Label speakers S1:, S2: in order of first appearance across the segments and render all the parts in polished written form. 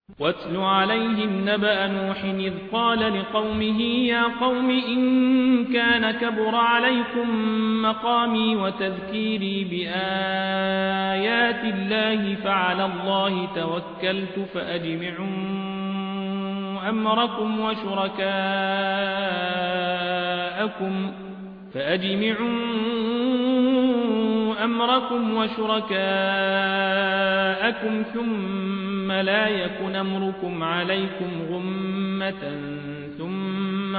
S1: واتل عليهم نبأ نوح إذ قال لقومه يا قوم إن كان كبر عليكم مقامي وتذكيري بآيات الله فعلى الله توكلت فأجمعوا أمركم وشركاءكم ثم لا يكن أمركم عليكم غمة ثم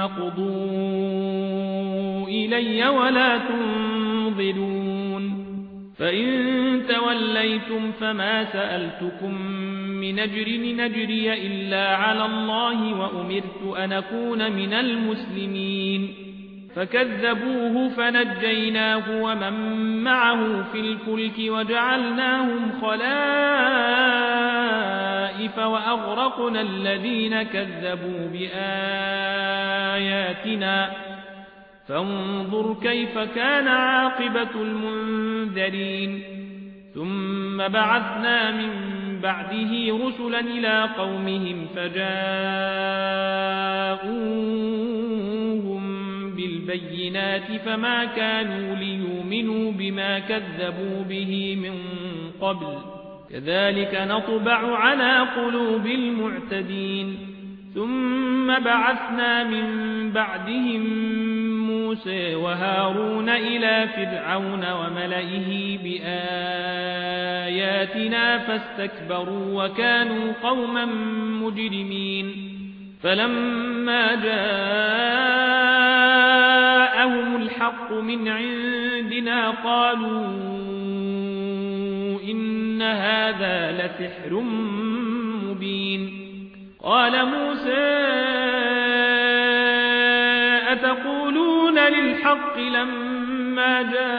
S1: قضوا إلي ولا تنظرون فإن توليتم فما سألتكم من أجر نجري إلا على الله وأمرت أن أكون من المسلمين فكذبوه فنجيناه ومن معه في الفلك وجعلناهم خلائف وأغرقنا الذين كذبوا بآياتنا فانظر كيف كان عاقبة المنذرين ثم بعثنا من بعده رسلا إلى قومهم فجاءوهم بالبينات فما كانوا ليؤمنوا بما كذبوا به من قبل كذلك نطبع على قلوب المعتدين ثم بعثنا من بعدهم موسى وهارون إلى فرعون وملئه بآياتنا فاستكبروا وكانوا قوما مجرمين فلما جاءهم الحق من عندنا قالوا إن هذا لسحر مبين قال موسى أتقولون للحق لما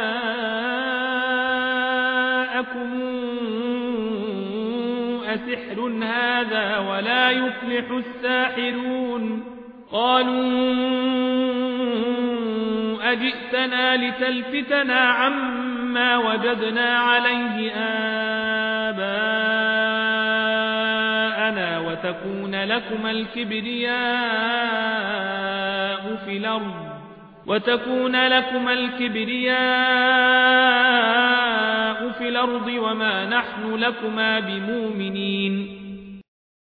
S1: جاءكم أسحر هذا ولا يفلح الساحرون قالوا أجئتنا لتلفتنا عما وجدنا عليه آباءنا وتكون لكم الكبرياء في الأرض وما نحن لكما بمؤمنين